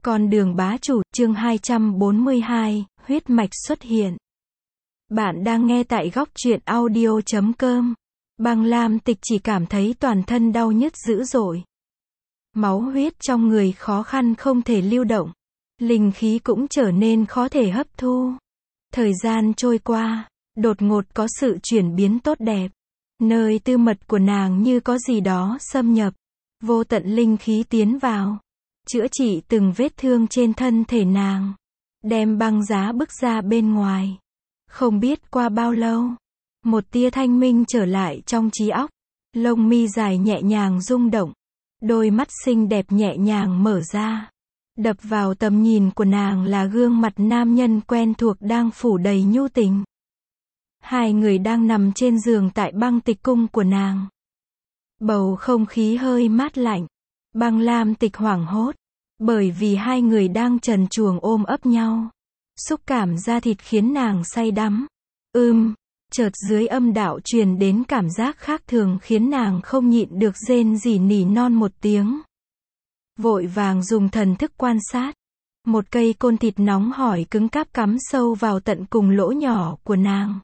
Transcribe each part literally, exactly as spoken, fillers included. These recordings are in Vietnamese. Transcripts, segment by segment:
Con đường bá chủ, chương hai trăm bốn mươi hai, huyết mạch xuất hiện. Bạn đang nghe tại góc truyện audio chấm com. Băng Lam Tịch chỉ cảm thấy toàn thân đau nhức dữ dội. Máu huyết trong người khó khăn không thể lưu động. Linh khí cũng trở nên khó thể hấp thu. Thời gian trôi qua, đột ngột có sự chuyển biến tốt đẹp. Nơi tư mật của nàng như có gì đó xâm nhập. Vô tận linh khí tiến vào. Chữa trị từng vết thương trên thân thể nàng. Đem băng giá bức ra bên ngoài. Không biết qua bao lâu. Một tia thanh minh trở lại trong trí óc. Lông mi dài nhẹ nhàng rung động. Đôi mắt xinh đẹp nhẹ nhàng mở ra. Đập vào tầm nhìn của nàng là gương mặt nam nhân quen thuộc đang phủ đầy nhu tình. Hai người đang nằm trên giường tại băng tịch cung của nàng. Bầu không khí hơi mát lạnh. Băng Lam Tịch hoảng hốt. Bởi vì hai người đang trần truồng ôm ấp nhau. Xúc cảm da thịt khiến nàng say đắm. Ưm, chợt dưới âm đạo truyền đến cảm giác khác thường khiến nàng không nhịn được rên rỉ nỉ non một tiếng. Vội vàng dùng thần thức quan sát. Một cây côn thịt nóng hổi cứng cáp cắm sâu vào tận cùng lỗ nhỏ của nàng.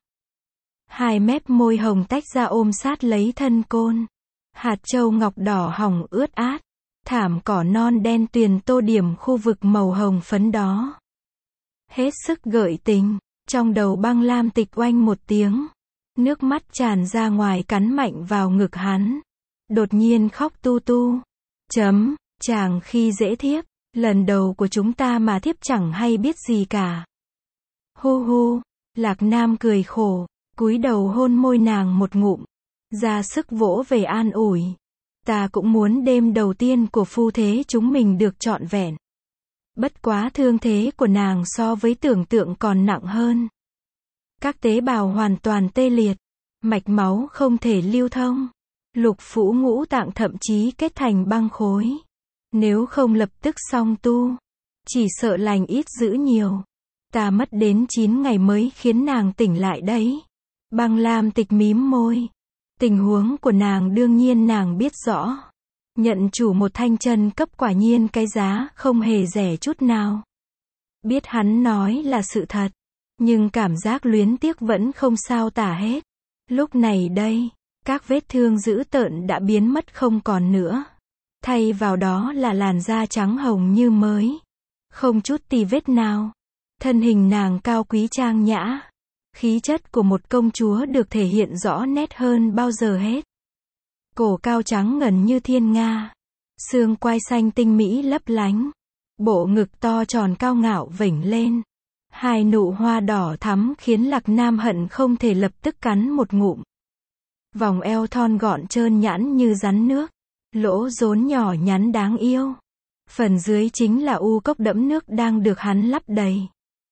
Hai mép môi hồng tách ra ôm sát lấy thân côn. Hạt châu ngọc đỏ hồng ướt át. Thảm cỏ non đen tuyền tô điểm khu vực màu hồng phấn đó. Hết sức gợi tình, trong đầu Băng Lam Tịch oanh một tiếng. Nước mắt tràn ra ngoài cắn mạnh vào ngực hắn. Đột nhiên khóc tu tu. Chấm, chàng khi dễ thiếp, lần đầu của chúng ta mà thiếp chẳng hay biết gì cả. Hu hu, Lạc Nam cười khổ, cúi đầu hôn môi nàng một ngụm. Ra sức vỗ về an ủi. Ta cũng muốn đêm đầu tiên của phu thế chúng mình được trọn vẹn. Bất quá thương thế của nàng so với tưởng tượng còn nặng hơn. Các tế bào hoàn toàn tê liệt. Mạch máu không thể lưu thông. Lục phủ ngũ tạng thậm chí kết thành băng khối. Nếu không lập tức song tu, chỉ sợ lành ít dữ nhiều. Ta mất đến chín ngày mới khiến nàng tỉnh lại đấy. Băng Lam Tịch mím môi. Tình huống của nàng đương nhiên nàng biết rõ. Nhận chủ một thanh chân cấp quả nhiên cái giá không hề rẻ chút nào. Biết hắn nói là sự thật. Nhưng cảm giác luyến tiếc vẫn không sao tả hết. Lúc này đây, các vết thương dữ tợn đã biến mất không còn nữa. Thay vào đó là làn da trắng hồng như mới. Không chút tì vết nào. Thân hình nàng cao quý trang nhã. Khí chất của một công chúa được thể hiện rõ nét hơn bao giờ hết. Cổ cao trắng ngần như thiên nga. Xương quai xanh tinh mỹ lấp lánh. Bộ ngực to tròn cao ngạo vểnh lên. Hai nụ hoa đỏ thắm khiến Lạc Nam hận không thể lập tức cắn một ngụm. Vòng eo thon gọn trơn nhẵn như rắn nước. Lỗ rốn nhỏ nhắn đáng yêu. Phần dưới chính là u cốc đẫm nước đang được hắn lắp đầy.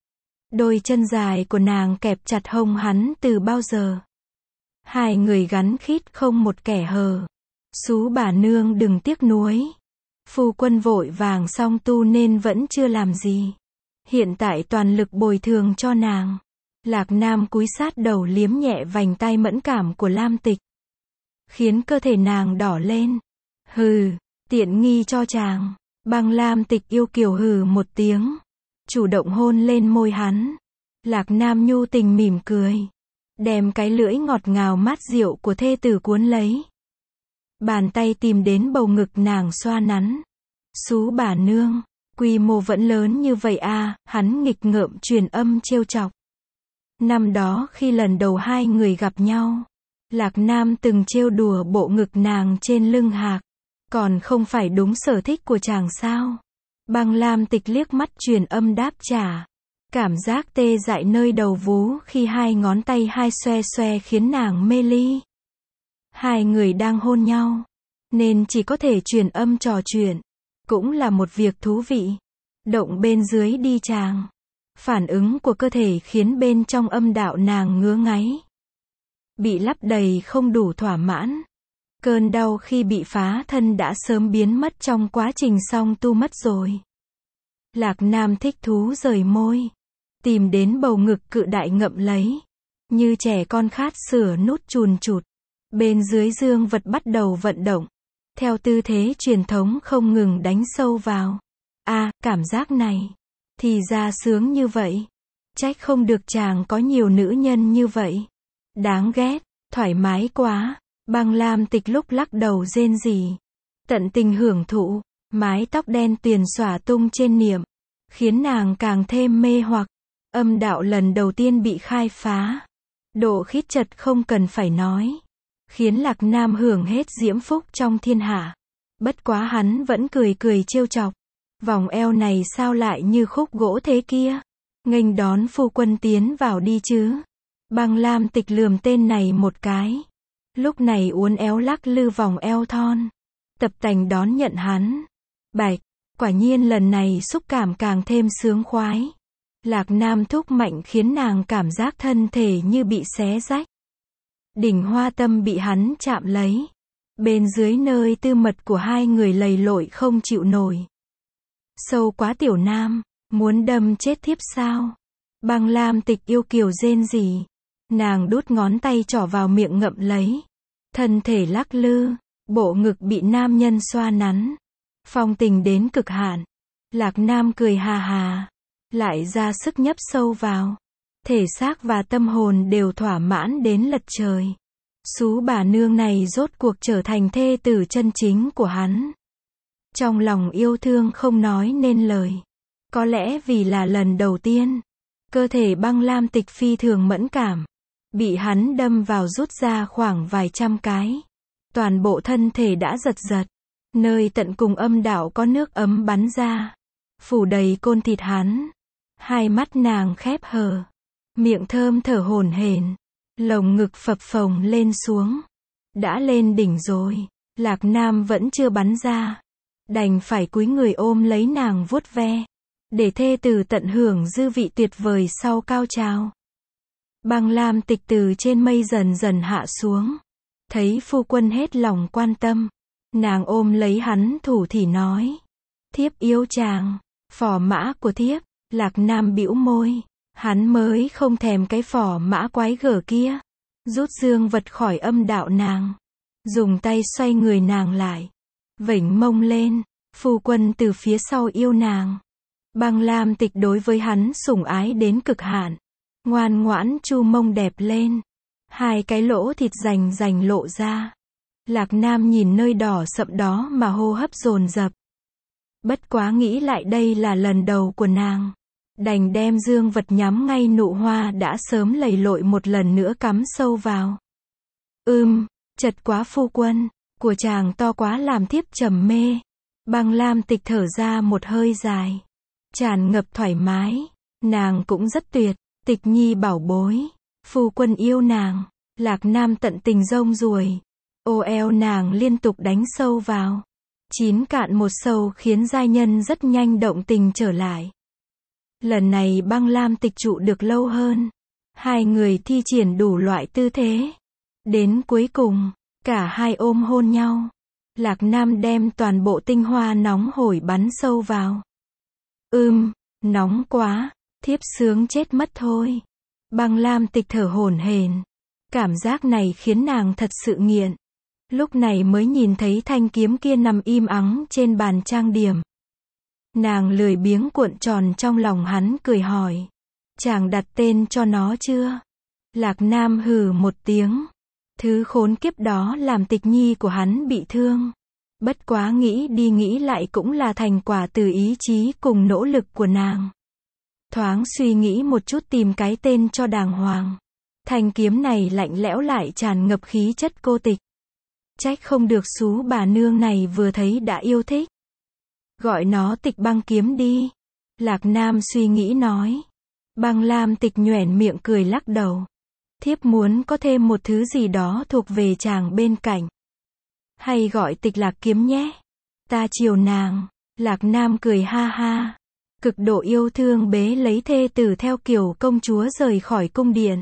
Đôi chân dài của nàng kẹp chặt hông hắn từ bao giờ. Hai người gắn khít không một kẻ hờ. Xú bà nương đừng tiếc nuối. Phu quân vội vàng song tu nên vẫn chưa làm gì. Hiện tại toàn lực bồi thường cho nàng. Lạc Nam cúi sát đầu liếm nhẹ vành tay mẫn cảm của Lam Tịch. Khiến cơ thể nàng đỏ lên. Hừ, tiện nghi cho chàng. Băng Lam Tịch yêu kiều hừ một tiếng. Chủ động hôn lên môi hắn. Lạc Nam nhu tình mỉm cười. Đem cái lưỡi ngọt ngào mát rượu của thê tử cuốn lấy. Bàn tay tìm đến bầu ngực nàng xoa nắn. Xú bà nương, quy mô vẫn lớn như vậy à, hắn nghịch ngợm truyền âm trêu chọc. Năm đó khi lần đầu hai người gặp nhau, Lạc Nam từng trêu đùa bộ ngực nàng trên lưng hạc. Còn không phải đúng sở thích của chàng sao? Băng Lam Tịch liếc mắt truyền âm đáp trả. Cảm giác tê dại nơi đầu vú khi hai ngón tay hai xoe xoe khiến nàng mê ly. Hai người đang hôn nhau, nên chỉ có thể truyền âm trò chuyện. Cũng là một việc thú vị. Động bên dưới đi chàng. Phản ứng của cơ thể khiến bên trong âm đạo nàng ngứa ngáy. Bị lắp đầy không đủ thỏa mãn. Cơn đau khi bị phá thân đã sớm biến mất trong quá trình song tu mất rồi. Lạc Nam thích thú rời môi. Tìm đến bầu ngực cự đại ngậm lấy. Như trẻ con khát sữa nút chùn chụt. Bên dưới dương vật bắt đầu vận động. Theo tư thế truyền thống không ngừng đánh sâu vào. a, cảm giác này. Thì ra sướng như vậy. Trách không được chàng có nhiều nữ nhân như vậy. Đáng ghét, thoải mái quá. Băng Lam Tịch lúc lắc đầu rên rỉ. Tận tình hưởng thụ, mái tóc đen tuyền xõa tung trên niệm. Khiến nàng càng thêm mê hoặc. Âm đạo lần đầu tiên bị khai phá. Độ khít chật không cần phải nói. Khiến Lạc Nam hưởng hết diễm phúc trong thiên hạ. Bất quá hắn vẫn cười cười trêu chọc. Vòng eo này sao lại như khúc gỗ thế kia? Nghênh đón phu quân tiến vào đi chứ. Băng Lam Tịch lườm tên này một cái. Lúc này uốn éo lắc lư vòng eo thon. Tập tành đón nhận hắn. Bạch, quả nhiên lần này xúc cảm càng thêm sướng khoái. Lạc Nam thúc mạnh khiến nàng cảm giác thân thể như bị xé rách. Đỉnh hoa tâm bị hắn chạm lấy. Bên dưới nơi tư mật của hai người lầy lội không chịu nổi. Sâu quá tiểu nam, muốn đâm chết thiếp sao? Băng Lam Tịch yêu kiều rên rỉ. Nàng đút ngón tay trỏ vào miệng ngậm lấy. Thân thể lắc lư, bộ ngực bị nam nhân xoa nắn. Phong tình đến cực hạn. Lạc Nam cười hà hà. Lại ra sức nhấp sâu vào. Thể xác và tâm hồn đều thỏa mãn đến lật trời. Sú bà nương này rốt cuộc trở thành thê tử chân chính của hắn. Trong lòng yêu thương không nói nên lời. Có lẽ vì là lần đầu tiên. Cơ thể Băng Lam Tịch phi thường mẫn cảm. Bị hắn đâm vào rút ra khoảng vài trăm cái. Toàn bộ thân thể đã giật giật. Nơi tận cùng âm đạo có nước ấm bắn ra. Phủ đầy côn thịt hắn. Hai mắt nàng khép hờ. Miệng thơm thở hổn hển. Lồng ngực phập phồng lên xuống. Đã lên đỉnh rồi. Lạc Nam vẫn chưa bắn ra. Đành phải cúi người ôm lấy nàng vuốt ve. Để thê tử tận hưởng dư vị tuyệt vời sau cao trào. Băng Lam Tịch từ trên mây dần dần hạ xuống. Thấy phu quân hết lòng quan tâm. Nàng ôm lấy hắn thủ thỉ nói. Thiếp yêu chàng. Phò mã của thiếp. Lạc Nam bĩu môi. Hắn mới không thèm cái phò mã quái gở kia. Rút dương vật khỏi âm đạo nàng. Dùng tay xoay người nàng lại. Vểnh mông lên. Phu quân từ phía sau yêu nàng. Băng Lam Tịch đối với hắn sủng ái đến cực hạn. Ngoan ngoãn chu mông đẹp lên. Hai cái lỗ thịt rành rành lộ ra. Lạc Nam nhìn nơi đỏ sậm đó mà hô hấp dồn dập. Bất quá nghĩ lại đây là lần đầu của nàng. Đành đem dương vật nhắm ngay nụ hoa đã sớm lầy lội một lần nữa cắm sâu vào. Ưm, chật quá phu quân. Của chàng to quá làm thiếp trầm mê. Băng Lam Tịch thở ra một hơi dài. Tràn ngập thoải mái. Nàng cũng rất tuyệt. Tịch nhi bảo bối. Phu quân yêu nàng. Lạc Nam tận tình rông ruồi. Ô eo nàng liên tục đánh sâu vào. Chín cạn một sâu khiến giai nhân rất nhanh động tình trở lại. Lần này Băng Lam Tịch trụ được lâu hơn. Hai người thi triển đủ loại tư thế. Đến cuối cùng, cả hai ôm hôn nhau. Lạc Nam đem toàn bộ tinh hoa nóng hổi bắn sâu vào. Ưm, nóng quá, thiếp sướng chết mất thôi. Băng Lam Tịch thở hổn hển. Cảm giác này khiến nàng thật sự nghiện. Lúc này mới nhìn thấy thanh kiếm kia nằm im ắng trên bàn trang điểm. Nàng lười biếng cuộn tròn trong lòng hắn cười hỏi. Chàng đặt tên cho nó chưa? Lạc Nam hừ một tiếng. Thứ khốn kiếp đó làm Tịch nhi của hắn bị thương. Bất quá nghĩ đi nghĩ lại cũng là thành quả từ ý chí cùng nỗ lực của nàng. Thoáng suy nghĩ một chút tìm cái tên cho đàng hoàng. Thanh kiếm này lạnh lẽo lại tràn ngập khí chất cô tịch. Trách không được sú bà nương này vừa thấy đã yêu thích. Gọi nó Tịch băng kiếm đi. Lạc Nam suy nghĩ nói. Băng Lam Tịch nhoẻn miệng cười lắc đầu. Thiếp muốn có thêm một thứ gì đó thuộc về chàng bên cạnh. Hay gọi Tịch Lạc kiếm nhé. Ta chiều nàng. Lạc Nam cười ha ha. Cực độ yêu thương bế lấy thê tử theo kiểu công chúa rời khỏi cung điện.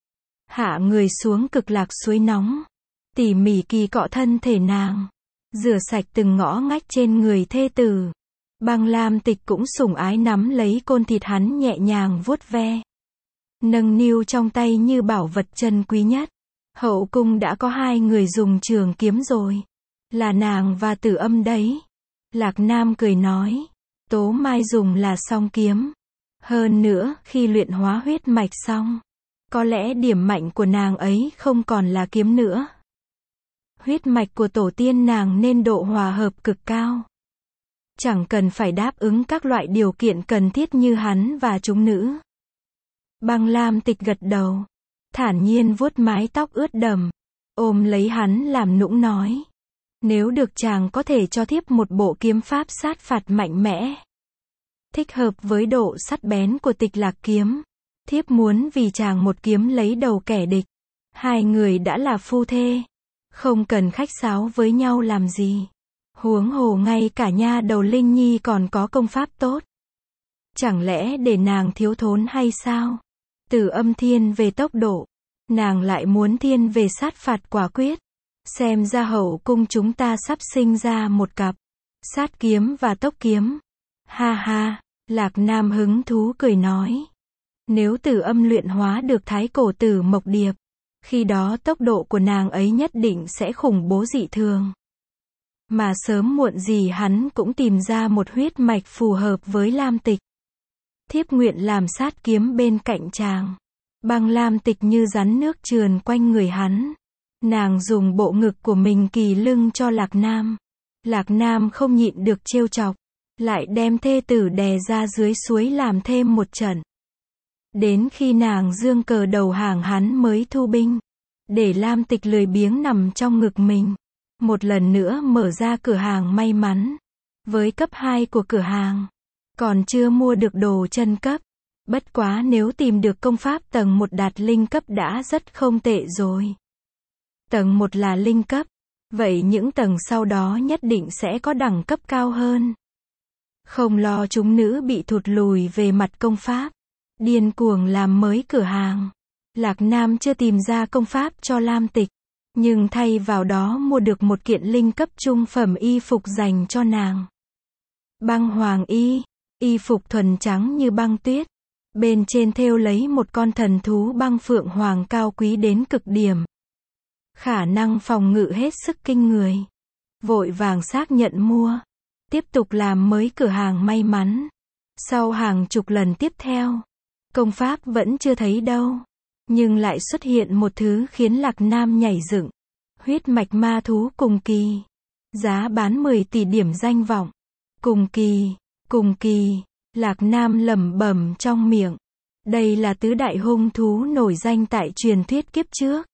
Hạ người xuống cực lạc suối nóng. Tỉ mỉ kỳ cọ thân thể nàng. Rửa sạch từng ngõ ngách trên người thê tử. Băng Lam Tịch cũng sủng ái nắm lấy côn thịt hắn nhẹ nhàng vuốt ve. Nâng niu trong tay như bảo vật chân quý nhất. Hậu cung đã có hai người dùng trường kiếm rồi. Là nàng và Tử Âm đấy. Lạc Nam cười nói. Tố Mai dùng là song kiếm. Hơn nữa, khi luyện hóa huyết mạch xong, có lẽ điểm mạnh của nàng ấy không còn là kiếm nữa. Huyết mạch của tổ tiên nàng nên độ hòa hợp cực cao. Chẳng cần phải đáp ứng các loại điều kiện cần thiết như hắn và chúng nữ. Băng Lam Tịch gật đầu, thản nhiên vuốt mái tóc ướt đẫm, ôm lấy hắn làm nũng nói. Nếu được chàng có thể cho thiếp một bộ kiếm pháp sát phạt mạnh mẽ, thích hợp với độ sắc bén của Tịch Lạc kiếm, thiếp muốn vì chàng một kiếm lấy đầu kẻ địch. Hai người đã là phu thê, không cần khách sáo với nhau làm gì. Huống hồ ngay cả nha đầu Linh Nhi còn có công pháp tốt. Chẳng lẽ để nàng thiếu thốn hay sao? Từ Âm thiên về tốc độ, nàng lại muốn thiên về sát phạt quả quyết. Xem ra hậu cung chúng ta sắp sinh ra một cặp sát kiếm và tốc kiếm. Ha ha, Lạc Nam hứng thú cười nói. Nếu Từ Âm luyện hóa được thái cổ tử mộc điệp, khi đó tốc độ của nàng ấy nhất định sẽ khủng bố dị thường. Mà sớm muộn gì hắn cũng tìm ra một huyết mạch phù hợp với Lam Tịch. Thiếp nguyện làm sát kiếm bên cạnh chàng. Băng Lam Tịch như rắn nước trườn quanh người hắn. Nàng dùng bộ ngực của mình kỳ lưng cho Lạc Nam. Lạc Nam không nhịn được trêu chọc, lại đem thê tử đè ra dưới suối làm thêm một trận. Đến khi nàng giương cờ đầu hàng hắn mới thu binh, để Lam Tịch lười biếng nằm trong ngực mình. Một lần nữa mở ra cửa hàng may mắn. Với cấp hai của cửa hàng, còn chưa mua được đồ chân cấp. Bất quá nếu tìm được công pháp tầng một đạt linh cấp đã rất không tệ rồi. Tầng một là linh cấp, vậy những tầng sau đó nhất định sẽ có đẳng cấp cao hơn. Không lo chúng nữ bị thụt lùi về mặt công pháp, điên cuồng làm mới cửa hàng. Lạc Nam chưa tìm ra công pháp cho Lam Tịch, nhưng thay vào đó mua được một kiện linh cấp trung phẩm y phục dành cho nàng. Băng hoàng y, y phục thuần trắng như băng tuyết, bên trên thêu lấy một con thần thú băng phượng hoàng cao quý đến cực điểm. Khả năng phòng ngự hết sức kinh người. Vội vàng xác nhận mua, tiếp tục làm mới cửa hàng may mắn. Sau hàng chục lần tiếp theo, công pháp vẫn chưa thấy đâu. Nhưng lại xuất hiện một thứ khiến Lạc Nam nhảy dựng. Huyết mạch ma thú cùng kỳ. Giá bán mười tỷ điểm danh vọng. Cùng kỳ, cùng kỳ, Lạc Nam lẩm bẩm trong miệng. Đây là tứ đại hung thú nổi danh tại truyền thuyết kiếp trước.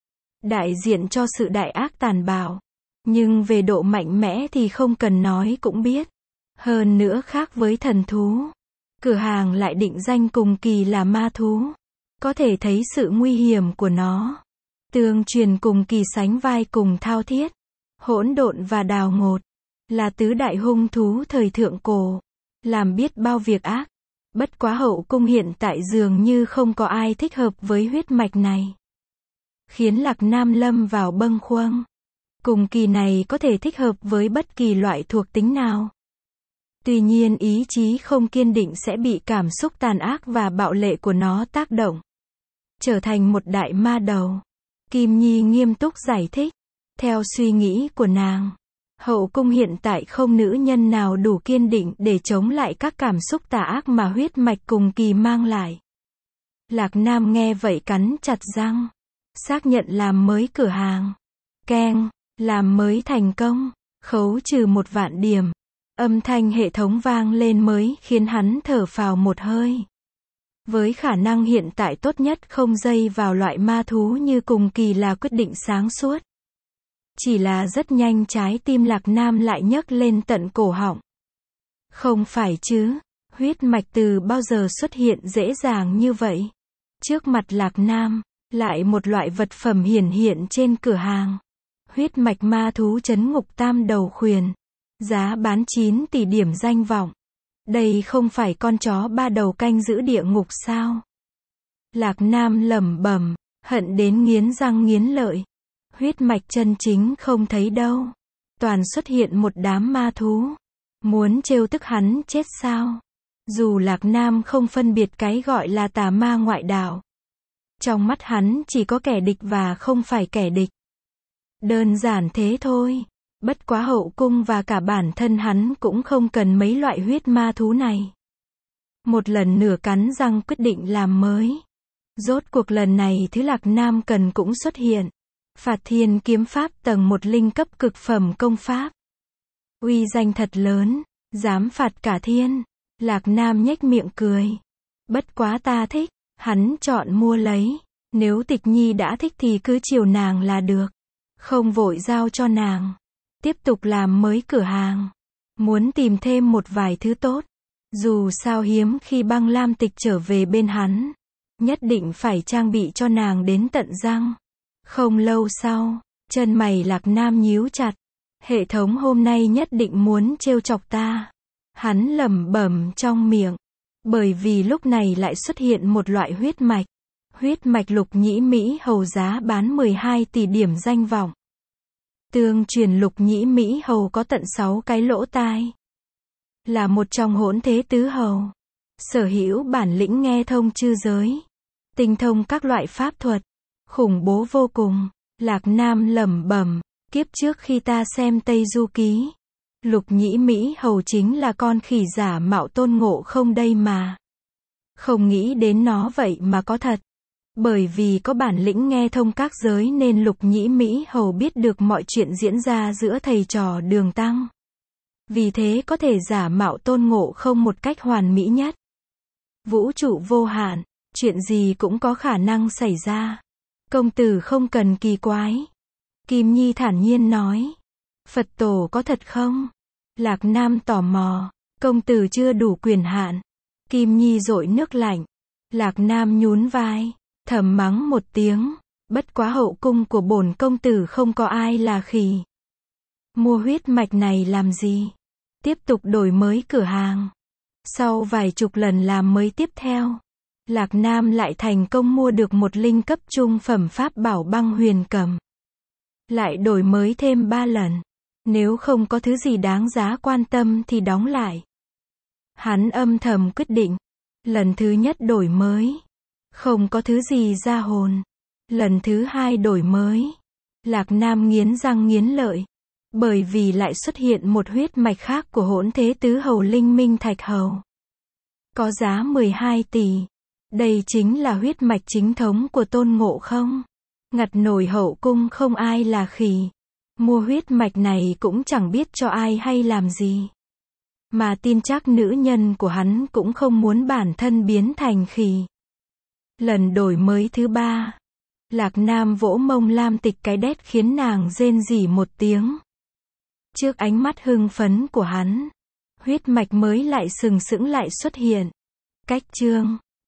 Đại diện cho sự đại ác tàn bạo. Nhưng về độ mạnh mẽ thì không cần nói cũng biết. Hơn nữa khác với thần thú, cửa hàng lại định danh cùng kỳ là ma thú. Có thể thấy sự nguy hiểm của nó. Tương truyền cùng kỳ sánh vai cùng thao thiết, hỗn độn và đào ngột, là tứ đại hung thú thời thượng cổ, làm biết bao việc ác. Bất quá hậu cung hiện tại dường như không có ai thích hợp với huyết mạch này, khiến Lạc Nam lâm vào bâng khuâng. Cùng kỳ này có thể thích hợp với bất kỳ loại thuộc tính nào. Tuy nhiên ý chí không kiên định sẽ bị cảm xúc tàn ác và bạo lệ của nó tác động, trở thành một đại ma đầu. Kim Nhi nghiêm túc giải thích. Theo suy nghĩ của nàng, hậu cung hiện tại không nữ nhân nào đủ kiên định để chống lại các cảm xúc tà ác mà huyết mạch cùng kỳ mang lại. Lạc Nam nghe vậy cắn chặt răng. Xác nhận làm mới cửa hàng. Keng, làm mới thành công. Khấu trừ một vạn điểm. Âm thanh hệ thống vang lên mới khiến hắn thở phào một hơi. Với khả năng hiện tại tốt nhất không dây vào loại ma thú như cùng kỳ là quyết định sáng suốt. Chỉ là rất nhanh trái tim Lạc Nam lại nhấc lên tận cổ họng. Không phải chứ, huyết mạch từ bao giờ xuất hiện dễ dàng như vậy? Trước mặt Lạc Nam, lại một loại vật phẩm hiển hiện trên cửa hàng. Huyết mạch ma thú trấn ngục tam đầu khuyển. Giá bán chín tỷ điểm danh vọng. Đây không phải con chó ba đầu canh giữ địa ngục sao? Lạc Nam lẩm bẩm, hận đến nghiến răng nghiến lợi. Huyết mạch chân chính không thấy đâu. Toàn xuất hiện một đám ma thú. Muốn trêu tức hắn chết sao? Dù Lạc Nam không phân biệt cái gọi là tà ma ngoại đạo. Trong mắt hắn chỉ có kẻ địch và không phải kẻ địch. Đơn giản thế thôi. Bất quá hậu cung và cả bản thân hắn cũng không cần mấy loại huyết ma thú này. Một lần nửa cắn răng quyết định làm mới. Rốt cuộc lần này thứ Lạc Nam cần cũng xuất hiện. Phạt Thiên kiếm pháp tầng một linh cấp cực phẩm công pháp. Uy danh thật lớn, dám phạt cả thiên. Lạc Nam nhếch miệng cười. Bất quá ta thích, hắn chọn mua lấy. Nếu Tịch Nhi đã thích thì cứ chiều nàng là được. Không vội giao cho nàng. Tiếp tục làm mới cửa hàng. Muốn tìm thêm một vài thứ tốt. Dù sao hiếm khi Băng Lam Tịch trở về bên hắn. Nhất định phải trang bị cho nàng đến tận răng. Không lâu sau, chân mày Lạc Nam nhíu chặt. Hệ thống hôm nay nhất định muốn trêu chọc ta. Hắn lẩm bẩm trong miệng. Bởi vì lúc này lại xuất hiện một loại huyết mạch. Huyết mạch Lục Nhĩ Mỹ Hầu giá bán mười hai tỷ điểm danh vọng. Tương truyền Lục Nhĩ Mỹ Hầu có tận sáu cái lỗ tai. Là một trong hỗn thế tứ hầu. Sở hữu bản lĩnh nghe thông chư giới. Tinh thông các loại pháp thuật. Khủng bố vô cùng. Lạc Nam lẩm bẩm. Kiếp trước khi ta xem Tây Du Ký. Lục Nhĩ Mỹ Hầu chính là con khỉ giả mạo Tôn Ngộ Không đây mà. Không nghĩ đến nó vậy mà có thật. Bởi vì có bản lĩnh nghe thông các giới nên Lục Nhĩ Mỹ Hầu biết được mọi chuyện diễn ra giữa thầy trò Đường Tăng. Vì thế có thể giả mạo Tôn Ngộ Không một cách hoàn mỹ nhất. Vũ trụ vô hạn, chuyện gì cũng có khả năng xảy ra. Công tử không cần kỳ quái. Kim Nhi thản nhiên nói. Phật tổ có thật không? Lạc Nam tò mò. Công tử chưa đủ quyền hạn. Kim Nhi dội nước lạnh. Lạc Nam nhún vai. Thầm mắng một tiếng. Bất quá hậu cung của bổn công tử không có ai là khỉ. Mua huyết mạch này làm gì? Tiếp tục đổi mới cửa hàng. Sau vài chục lần làm mới tiếp theo. Lạc Nam lại thành công mua được một linh cấp trung phẩm pháp bảo băng huyền cầm. Lại đổi mới thêm ba lần. Nếu không có thứ gì đáng giá quan tâm thì đóng lại. Hắn âm thầm quyết định. Lần thứ nhất đổi mới. Không có thứ gì ra hồn. Lần thứ hai đổi mới. Lạc Nam nghiến răng nghiến lợi. Bởi vì lại xuất hiện một huyết mạch khác của hỗn thế tứ hầu Linh Minh Thạch Hầu. Có giá mười hai tỷ. Đây chính là huyết mạch chính thống của Tôn Ngộ Không. Ngặt nổi hậu cung không ai là khỉ. Mua huyết mạch này cũng chẳng biết cho ai hay làm gì. Mà tin chắc nữ nhân của hắn cũng không muốn bản thân biến thành khỉ. Lần đổi mới thứ ba. Lạc Nam vỗ mông Lam Tịch cái đét khiến nàng rên rỉ một tiếng. Trước ánh mắt hưng phấn của hắn. Huyết mạch mới lại sừng sững lại xuất hiện. Cách chương